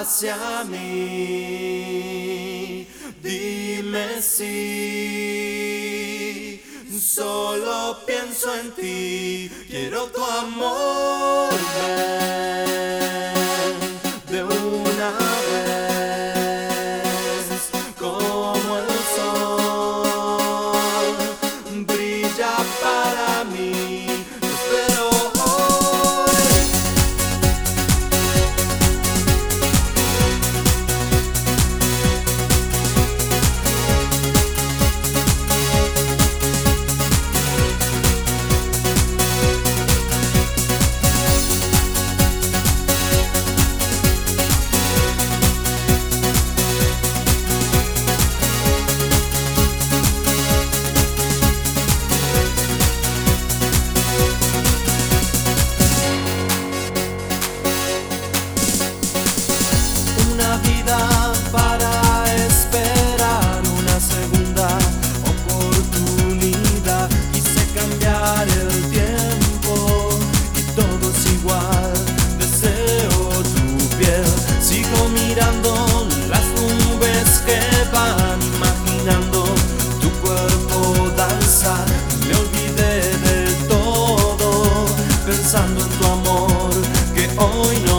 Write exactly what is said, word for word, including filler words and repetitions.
hacia mí. Dime si solo pienso en ti, quiero tu amor. Ven de una vez, como el sol brilla para mí. Te espero hoy. Una vida para esperar una segunda oportunidad. Quise cambiar el tiempo y todo es igual. Deseo tu piel, sigo mirando las nubes que van, imaginando tu cuerpo danzar. Me olvidé de todo, pensando en tu amor que hoy no